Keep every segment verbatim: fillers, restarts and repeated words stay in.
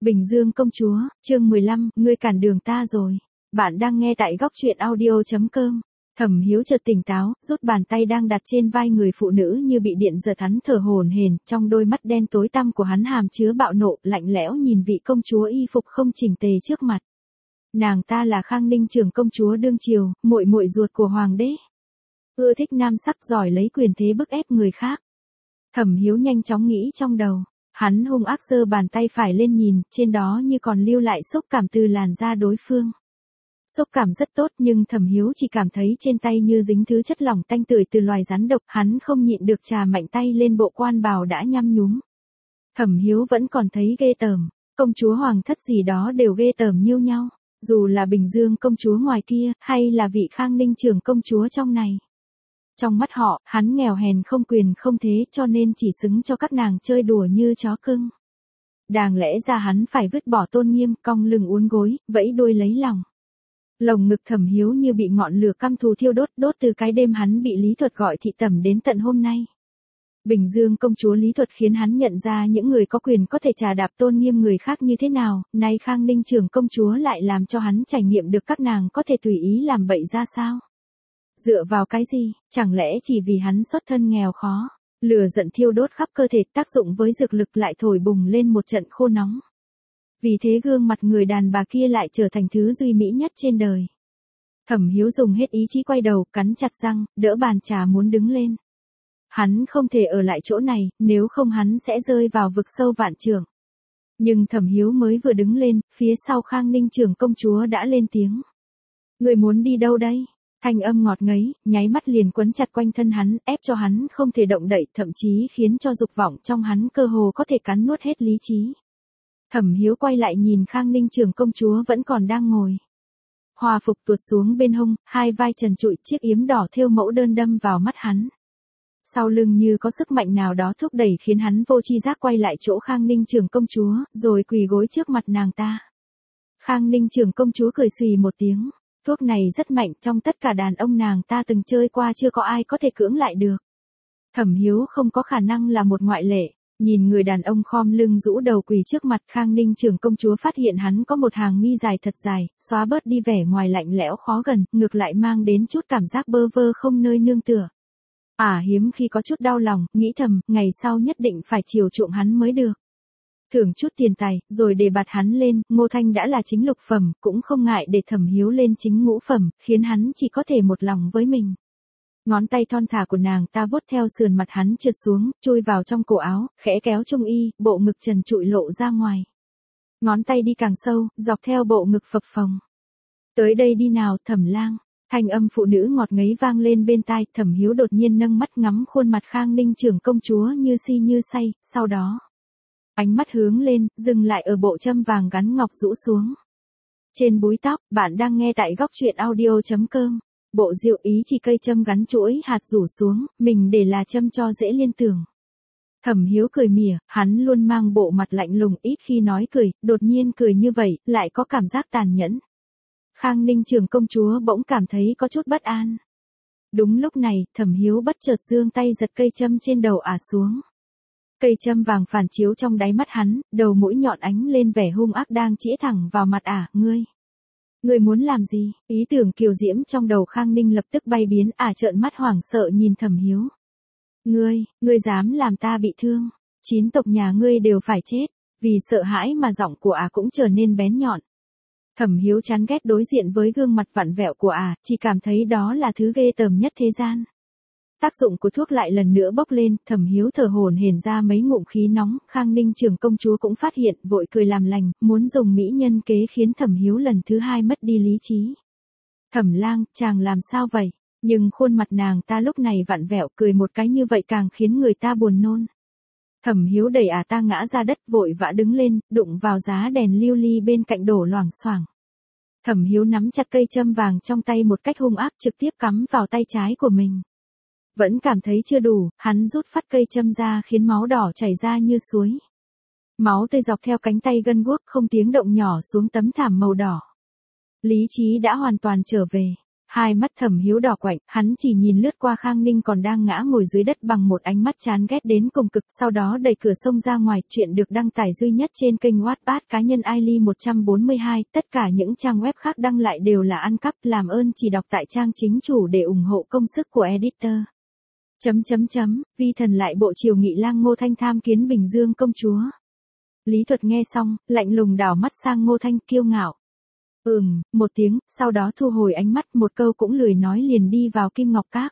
Bình Dương công chúa, chương mười lăm, ngươi cản đường ta rồi. Bạn đang nghe tại góc truyện audio chấm com. Thẩm Hiếu chợt tỉnh táo, rút bàn tay đang đặt trên vai người phụ nữ như bị điện giật, hắn thở hổn hển, trong đôi mắt đen tối tăm của hắn hàm chứa bạo nộ, lạnh lẽo nhìn vị công chúa y phục không chỉnh tề trước mặt. Nàng ta là Khang Ninh trưởng công chúa đương triều, muội muội ruột của hoàng đế. Ưa thích nam sắc, giỏi lấy quyền thế bức ép người khác. Thẩm Hiếu nhanh chóng nghĩ trong đầu. Hắn hung ác giơ bàn tay phải lên nhìn, trên đó như còn lưu lại xúc cảm từ làn da đối phương. Xúc cảm rất tốt nhưng Thẩm Hiếu chỉ cảm thấy trên tay như dính thứ chất lỏng tanh tưởi từ loài rắn độc, hắn không nhịn được chà mạnh tay lên bộ quan bào đã nhăm nhúm. Thẩm Hiếu vẫn còn thấy ghê tởm, công chúa hoàng thất gì đó đều ghê tởm như nhau, dù là Bình Dương công chúa ngoài kia, hay là vị Khang Ninh trưởng công chúa trong này. Trong mắt họ, hắn nghèo hèn không quyền không thế cho nên chỉ xứng cho các nàng chơi đùa như chó cưng. Đáng lẽ ra hắn phải vứt bỏ tôn nghiêm, cong lưng uốn gối, vẫy đuôi lấy lòng. Lồng ngực Thẩm Hiếu như bị ngọn lửa căm thù thiêu đốt, đốt từ cái đêm hắn bị Lý Thuật gọi thị tẩm đến tận hôm nay. Bình Dương công chúa Lý Thuật khiến hắn nhận ra những người có quyền có thể trà đạp tôn nghiêm người khác như thế nào, nay Khang Ninh trưởng công chúa lại làm cho hắn trải nghiệm được các nàng có thể tùy ý làm bậy ra sao. Dựa vào cái gì, chẳng lẽ chỉ vì hắn xuất thân nghèo khó, lửa giận thiêu đốt khắp cơ thể tác dụng với dược lực lại thổi bùng lên một trận khô nóng. Vì thế gương mặt người đàn bà kia lại trở thành thứ duy mỹ nhất trên đời. Thẩm Hiếu dùng hết ý chí quay đầu, cắn chặt răng, đỡ bàn trà muốn đứng lên. Hắn không thể ở lại chỗ này, nếu không hắn sẽ rơi vào vực sâu vạn trượng. Nhưng Thẩm Hiếu mới vừa đứng lên, phía sau Khang Ninh trưởng công chúa đã lên tiếng. Người muốn đi đâu đây? Thanh âm ngọt ngấy, nháy mắt liền quấn chặt quanh thân hắn, ép cho hắn không thể động đậy, thậm chí khiến cho dục vọng trong hắn cơ hồ có thể cắn nuốt hết lý trí. Thẩm Hiếu quay lại nhìn Khang Ninh trưởng công chúa vẫn còn đang ngồi. Hòa phục tuột xuống bên hông, hai vai trần trụi, chiếc yếm đỏ thêu mẫu đơn đâm vào mắt hắn. Sau lưng như có sức mạnh nào đó thúc đẩy khiến hắn vô tri giác quay lại chỗ Khang Ninh trưởng công chúa, rồi quỳ gối trước mặt nàng ta. Khang Ninh trưởng công chúa cười xùy một tiếng. Thuốc này rất mạnh, trong tất cả đàn ông nàng ta từng chơi qua chưa có ai có thể cưỡng lại được. Thẩm Hiếu không có khả năng là một ngoại lệ, nhìn người đàn ông khom lưng rũ đầu quỳ trước mặt Khang Ninh trưởng công chúa phát hiện hắn có một hàng mi dài thật dài, xóa bớt đi vẻ ngoài lạnh lẽo khó gần, ngược lại mang đến chút cảm giác bơ vơ không nơi nương tựa. À hiếm khi có chút đau lòng, nghĩ thầm, ngày sau nhất định phải chiều chuộng hắn mới được. Thưởng chút tiền tài, rồi để bạt hắn lên, Ngô Thanh đã là chính lục phẩm, cũng không ngại để Thẩm Hiếu lên chính ngũ phẩm, khiến hắn chỉ có thể một lòng với mình. Ngón tay thon thả của nàng ta vuốt theo sườn mặt hắn trượt xuống, chui vào trong cổ áo, khẽ kéo trung y, bộ ngực trần trụi lộ ra ngoài. Ngón tay đi càng sâu, dọc theo bộ ngực phập phồng. Tới đây đi nào, Thẩm lang. Thanh âm phụ nữ ngọt ngấy vang lên bên tai, Thẩm Hiếu đột nhiên nâng mắt ngắm khuôn mặt Khang Ninh trưởng công chúa như si như say, sau đó ánh mắt hướng lên, dừng lại ở bộ châm vàng gắn ngọc rũ xuống. Trên búi tóc, bạn đang nghe tại góc truyện audio chấm com. Bộ diệu ý chỉ cây châm gắn chuỗi hạt rủ xuống, mình để là châm cho dễ liên tưởng. Thẩm Hiếu cười mỉa, hắn luôn mang bộ mặt lạnh lùng, ít khi nói cười, đột nhiên cười như vậy, lại có cảm giác tàn nhẫn. Khang Ninh trưởng công chúa bỗng cảm thấy có chút bất an. Đúng lúc này, Thẩm Hiếu bất chợt giương tay giật cây châm trên đầu ả xuống. Cây châm vàng phản chiếu trong đáy mắt hắn, đầu mũi nhọn ánh lên vẻ hung ác đang chĩa thẳng vào mặt ả, ngươi. Ngươi muốn làm gì? Ý tưởng kiều diễm trong đầu Khang Ninh lập tức bay biến, ả trợn mắt hoảng sợ nhìn Thẩm Hiếu. Ngươi, ngươi dám làm ta bị thương, chín tộc nhà ngươi đều phải chết, vì sợ hãi mà giọng của ả cũng trở nên bén nhọn. Thẩm Hiếu chán ghét đối diện với gương mặt vặn vẹo của ả, chỉ cảm thấy đó là thứ ghê tởm nhất thế gian. Tác dụng của thuốc lại lần nữa bốc lên, Thẩm Hiếu thở hổn hển ra mấy ngụm khí nóng, Khang Ninh trưởng công chúa cũng phát hiện, vội cười làm lành, muốn dùng mỹ nhân kế khiến Thẩm Hiếu lần thứ hai mất đi lý trí. Thẩm lang, chàng làm sao vậy? Nhưng khuôn mặt nàng ta lúc này vặn vẹo, cười một cái như vậy càng khiến người ta buồn nôn. Thẩm Hiếu đẩy ả ta ngã ra đất, vội vã đứng lên, đụng vào giá đèn lưu ly bên cạnh đổ loảng xoảng. Thẩm Hiếu nắm chặt cây châm vàng trong tay một cách hung ác, trực tiếp cắm vào tay trái của mình. Vẫn cảm thấy chưa đủ, hắn rút phát cây châm ra khiến máu đỏ chảy ra như suối. Máu tươi dọc theo cánh tay gân guốc không tiếng động nhỏ xuống tấm thảm màu đỏ. Lý trí đã hoàn toàn trở về. Hai mắt Thẩm Hiếu đỏ quạnh, hắn chỉ nhìn lướt qua Khang Ninh còn đang ngã ngồi dưới đất bằng một ánh mắt chán ghét đến cùng cực, sau đó đẩy cửa xông ra ngoài. Chuyện được đăng tải duy nhất trên kênh Wattpad cá nhân i l y một trăm bốn mươi hai, tất cả những trang web khác đăng lại đều là ăn cắp, làm ơn chỉ đọc tại trang chính chủ để ủng hộ công sức của editor. Chấm chấm chấm, vi thần lại bộ Triều Nghị lang Ngô Thanh tham kiến Bình Dương công chúa. Lý Thuật nghe xong, lạnh lùng đảo mắt sang Ngô Thanh kiêu ngạo. Ừm, một tiếng, sau đó thu hồi ánh mắt, một câu cũng lười nói liền đi vào Kim Ngọc Các.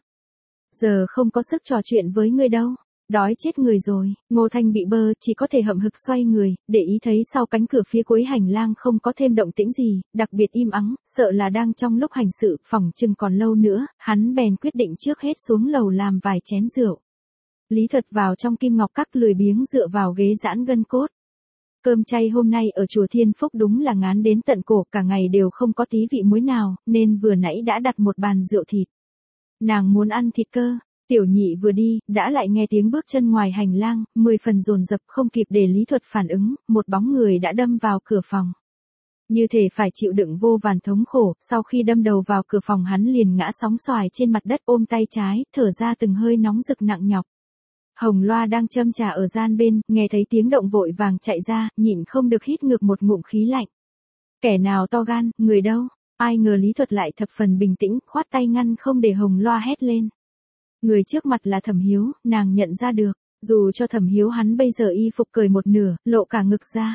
Giờ không có sức trò chuyện với ngươi đâu, đói chết người rồi. Ngô Thanh bị bơ, chỉ có thể hậm hực xoay người, để ý thấy sau cánh cửa phía cuối hành lang không có thêm động tĩnh gì, đặc biệt im ắng, sợ là đang trong lúc hành sự, phỏng chừng còn lâu nữa, hắn bèn quyết định trước hết xuống lầu làm vài chén rượu. Lý Thuật vào trong Kim Ngọc Các lười biếng dựa vào ghế giãn gân cốt. Cơm chay hôm nay ở chùa Thiên Phúc đúng là ngán đến tận cổ, cả ngày đều không có tí vị muối nào, nên vừa nãy đã đặt một bàn rượu thịt. Nàng muốn ăn thịt cơ. Tiểu Nhị vừa đi, đã lại nghe tiếng bước chân ngoài hành lang, mười phần dồn dập, không kịp để Lý Thuật phản ứng, một bóng người đã đâm vào cửa phòng. Như thể phải chịu đựng vô vàn thống khổ, sau khi đâm đầu vào cửa phòng hắn liền ngã sóng xoài trên mặt đất ôm tay trái, thở ra từng hơi nóng rực nặng nhọc. Hồng Loa đang châm trà ở gian bên, nghe thấy tiếng động vội vàng chạy ra, nhịn không được hít ngược một ngụm khí lạnh. Kẻ nào to gan, người đâu? Ai ngờ Lý Thuật lại thập phần bình tĩnh, khoát tay ngăn không để Hồng Loa hét lên. Người trước mặt là Thẩm Hiếu, nàng nhận ra được, dù cho Thẩm Hiếu hắn bây giờ y phục cởi một nửa, lộ cả ngực ra.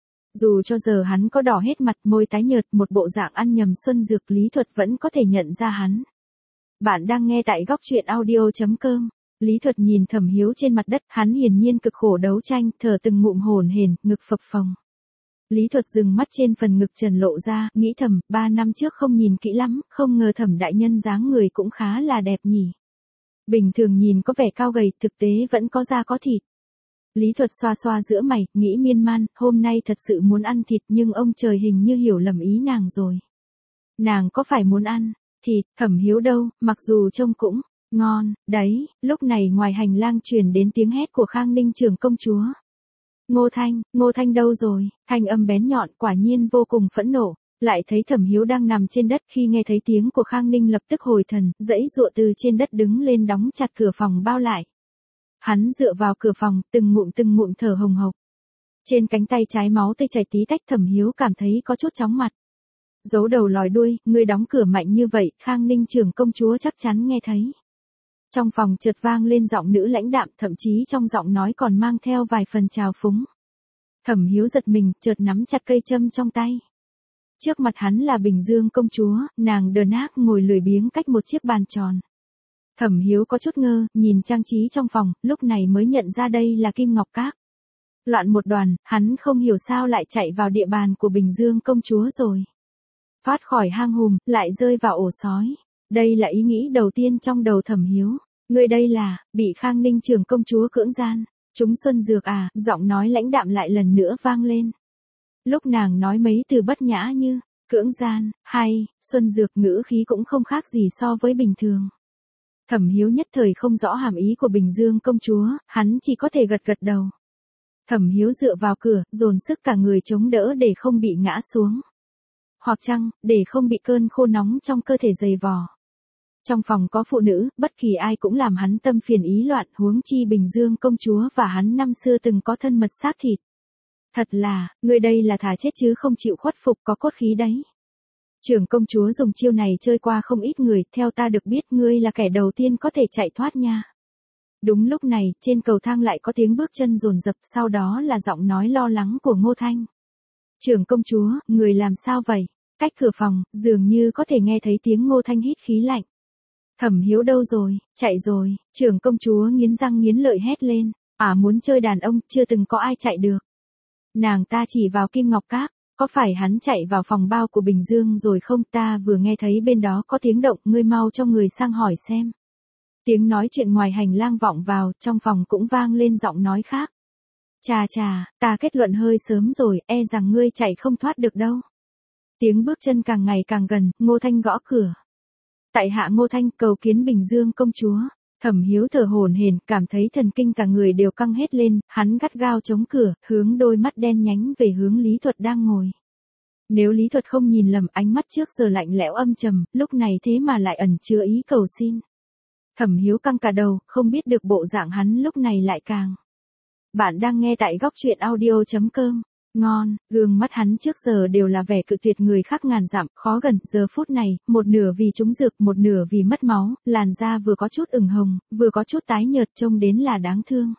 Dù cho giờ hắn có đỏ hết mặt, môi tái nhợt, một bộ dạng ăn nhầm xuân dược, Lý Thuật vẫn có thể nhận ra hắn. Bạn đang nghe tại góc truyện audio chấm com. Lý Thuật nhìn Thẩm Hiếu trên mặt đất, hắn hiển nhiên cực khổ đấu tranh, thở từng ngụm hổn hển, ngực phập phồng. Lý Thuật dừng mắt trên phần ngực trần lộ ra, nghĩ thầm, ba năm trước không nhìn kỹ lắm, không ngờ Thẩm đại nhân dáng người cũng khá là đẹp nhỉ. Bình thường nhìn có vẻ cao gầy, thực tế vẫn có da có thịt. Lý Thuật xoa xoa giữa mày, nghĩ miên man, hôm nay thật sự muốn ăn thịt nhưng ông trời hình như hiểu lầm ý nàng rồi. Nàng có phải muốn ăn thịt? Thẩm Hiếu đâu, mặc dù trông cũng ngon, đấy, lúc này ngoài hành lang truyền đến tiếng hét của Khang Ninh trưởng công chúa. Ngô Thanh, Ngô Thanh đâu rồi? Thanh âm bén nhọn, quả nhiên vô cùng phẫn nộ. Lại thấy Thẩm Hiếu đang nằm trên đất, khi nghe thấy tiếng của Khang Ninh lập tức hồi thần, giãy giụa từ trên đất đứng lên đóng chặt cửa phòng bao lại. Hắn dựa vào cửa phòng, từng ngụm từng ngụm thở hồng hộc. Trên cánh tay trái máu tươi chảy tí tách, Thẩm Hiếu cảm thấy có chút chóng mặt. Giấu đầu lòi đuôi, ngươi đóng cửa mạnh như vậy, Khang Ninh trưởng công chúa chắc chắn nghe thấy. Trong phòng chợt vang lên giọng nữ lãnh đạm, thậm chí trong giọng nói còn mang theo vài phần trào phúng. Thẩm Hiếu giật mình, chợt nắm chặt cây châm trong tay. Trước mặt hắn là Bình Dương công chúa, nàng đờ ác ngồi lười biếng cách một chiếc bàn tròn. Thẩm Hiếu có chút ngơ, nhìn trang trí trong phòng, lúc này mới nhận ra đây là Kim Ngọc Các. Loạn một đoàn, hắn không hiểu sao lại chạy vào địa bàn của Bình Dương công chúa rồi. Thoát khỏi hang hùm, lại rơi vào ổ sói. Đây là ý nghĩ đầu tiên trong đầu Thẩm Hiếu. Người đây là, bị Khang Ninh trưởng công chúa cưỡng gian. Chúng xuân dược à, giọng nói lãnh đạm lại lần nữa vang lên. Lúc nàng nói mấy từ bất nhã như, cưỡng gian, hay, xuân dược, ngữ khí cũng không khác gì so với bình thường. Thẩm Hiếu nhất thời không rõ hàm ý của Bình Dương công chúa, hắn chỉ có thể gật gật đầu. Thẩm Hiếu dựa vào cửa, dồn sức cả người chống đỡ để không bị ngã xuống. Hoặc chăng, để không bị cơn khô nóng trong cơ thể dày vò. Trong phòng có phụ nữ, bất kỳ ai cũng làm hắn tâm phiền ý loạn, huống chi Bình Dương công chúa và hắn năm xưa từng có thân mật xác thịt. Thật là, ngươi đây là thà chết chứ không chịu khuất phục, có cốt khí đấy. Trưởng công chúa dùng chiêu này chơi qua không ít người, theo ta được biết ngươi là kẻ đầu tiên có thể chạy thoát nha. Đúng lúc này, trên cầu thang lại có tiếng bước chân dồn dập, sau đó là giọng nói lo lắng của Ngô Thanh. Trưởng công chúa, người làm sao vậy? Cách cửa phòng, dường như có thể nghe thấy tiếng Ngô Thanh hít khí lạnh. Thẩm Hiếu đâu rồi? Chạy rồi. Trưởng công chúa nghiến răng nghiến lợi hét lên. À, muốn chơi đàn ông, chưa từng có ai chạy được. Nàng ta chỉ vào Kim Ngọc Các. Có phải hắn chạy vào phòng bao của Bình Dương rồi không? Ta vừa nghe thấy bên đó có tiếng động, ngươi mau cho người sang hỏi xem. Tiếng nói chuyện ngoài hành lang vọng vào, trong phòng cũng vang lên giọng nói khác. Chà chà, ta kết luận hơi sớm rồi, e rằng ngươi chạy không thoát được đâu. Tiếng bước chân càng ngày càng gần, Ngô Thanh gõ cửa. Tại hạ Ngô Thanh, cầu kiến Bình Dương công chúa. Thẩm Hiếu thở hổn hển, cảm thấy thần kinh cả người đều căng hết lên, hắn gắt gao chống cửa, hướng đôi mắt đen nhánh về hướng Lý Thuật đang ngồi. Nếu Lý Thuật không nhìn lầm, ánh mắt trước giờ lạnh lẽo âm trầm, lúc này thế mà lại ẩn chứa ý cầu xin. Thẩm Hiếu căng cả đầu, không biết được bộ dạng hắn lúc này lại càng. Bạn đang nghe tại góc truyện audio chấm com. Ngon, gương mắt hắn trước giờ đều là vẻ cự tuyệt người khác ngàn dặm, khó gần, giờ phút này, một nửa vì trúng dược, một nửa vì mất máu, làn da vừa có chút ửng hồng, vừa có chút tái nhợt, trông đến là đáng thương.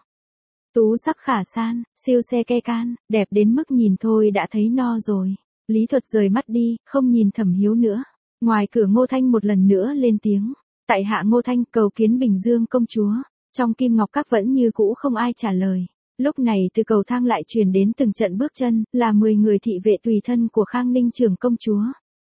Tú sắc khả san, siêu xe ke can, đẹp đến mức nhìn thôi đã thấy no rồi. Lý Thuật rời mắt đi, không nhìn Thẩm Hiếu nữa. Ngoài cửa Ngô Thanh một lần nữa lên tiếng. Tại hạ Ngô Thanh, cầu kiến Bình Dương công chúa. Trong Kim Ngọc Các vẫn như cũ không ai trả lời. Lúc này từ cầu thang lại truyền đến từng trận bước chân, là mười người thị vệ tùy thân của Khang Ninh trưởng công chúa.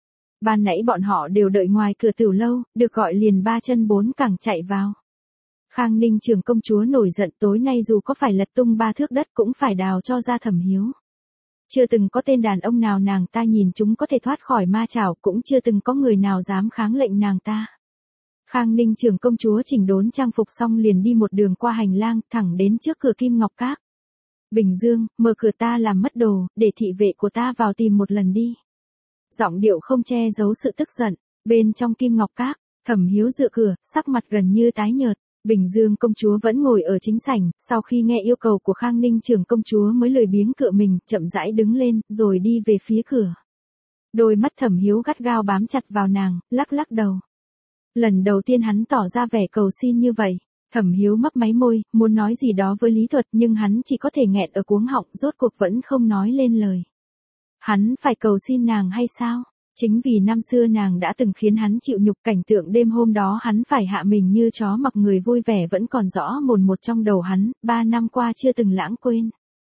Ban nãy bọn họ đều đợi ngoài cửa tiểu lâu, được gọi liền ba chân bốn cẳng chạy vào. Khang Ninh trưởng công chúa nổi giận, tối nay dù có phải lật tung ba thước đất cũng phải đào cho ra Thẩm Hiếu. Chưa từng có tên đàn ông nào nàng ta nhìn chúng có thể thoát khỏi ma chảo, cũng chưa từng có người nào dám kháng lệnh nàng ta. Khang Ninh trưởng công chúa chỉnh đốn trang phục xong liền đi một đường qua hành lang, thẳng đến trước cửa Kim Ngọc Các. Bình Dương, mở cửa, ta làm mất đồ, để thị vệ của ta vào tìm một lần đi. Giọng điệu không che giấu sự tức giận. Bên trong Kim Ngọc Các, Thẩm Hiếu dựa cửa, sắc mặt gần như tái nhợt. Bình Dương công chúa vẫn ngồi ở chính sảnh, sau khi nghe yêu cầu của Khang Ninh trưởng công chúa mới lười biếng cựa mình, chậm rãi đứng lên, rồi đi về phía cửa. Đôi mắt Thẩm Hiếu gắt gao bám chặt vào nàng, lắc lắc đầu. Lần đầu tiên hắn tỏ ra vẻ cầu xin như vậy. Thẩm Hiếu mấp máy môi, muốn nói gì đó với Lý Thuật nhưng hắn chỉ có thể nghẹn ở cuống họng, rốt cuộc vẫn không nói lên lời. Hắn phải cầu xin nàng hay sao? Chính vì năm xưa nàng đã từng khiến hắn chịu nhục, cảnh tượng đêm hôm đó hắn phải hạ mình như chó mặc người vui vẻ vẫn còn rõ mồn một trong đầu hắn, ba năm qua chưa từng lãng quên.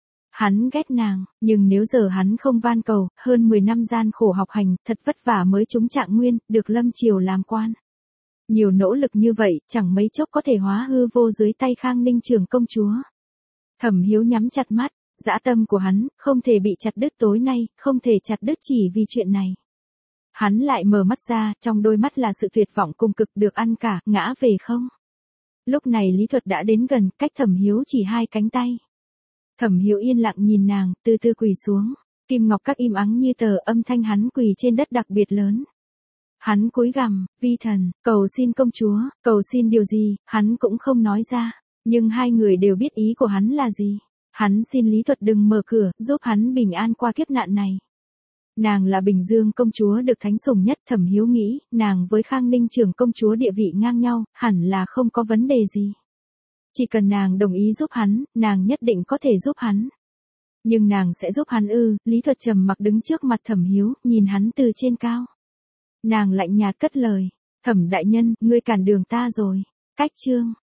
Hắn ghét nàng, nhưng nếu giờ hắn không van cầu, hơn mười năm gian khổ học hành, thật vất vả mới trúng trạng nguyên, được lâm triều làm quan. Nhiều nỗ lực như vậy, chẳng mấy chốc có thể hóa hư vô dưới tay Khang Ninh trưởng công chúa. Thẩm Hiếu nhắm chặt mắt, dã tâm của hắn, không thể bị chặt đứt tối nay, không thể chặt đứt chỉ vì chuyện này. Hắn lại mở mắt ra, trong đôi mắt là sự tuyệt vọng cùng cực, được ăn cả, ngã về không. Lúc này Lý Thuật đã đến gần, cách Thẩm Hiếu chỉ hai cánh tay. Thẩm Hiếu yên lặng nhìn nàng, từ từ quỳ xuống. Kim Ngọc Các im ắng như tờ, âm thanh hắn quỳ trên đất đặc biệt lớn. Hắn cúi gằm, vi thần, cầu xin công chúa, cầu xin điều gì, hắn cũng không nói ra. Nhưng hai người đều biết ý của hắn là gì. Hắn xin Lý Thuật đừng mở cửa, giúp hắn bình an qua kiếp nạn này. Nàng là Bình Dương công chúa được thánh sủng nhất, Thẩm Hiếu nghĩ, nàng với Khang Ninh trưởng công chúa địa vị ngang nhau, hẳn là không có vấn đề gì. Chỉ cần nàng đồng ý giúp hắn, nàng nhất định có thể giúp hắn. Nhưng nàng sẽ giúp hắn ư? Lý Thuật trầm mặc đứng trước mặt Thẩm Hiếu, nhìn hắn từ trên cao. Nàng lạnh nhạt cất lời, Thẩm đại nhân, ngươi cản đường ta rồi. Cách chương.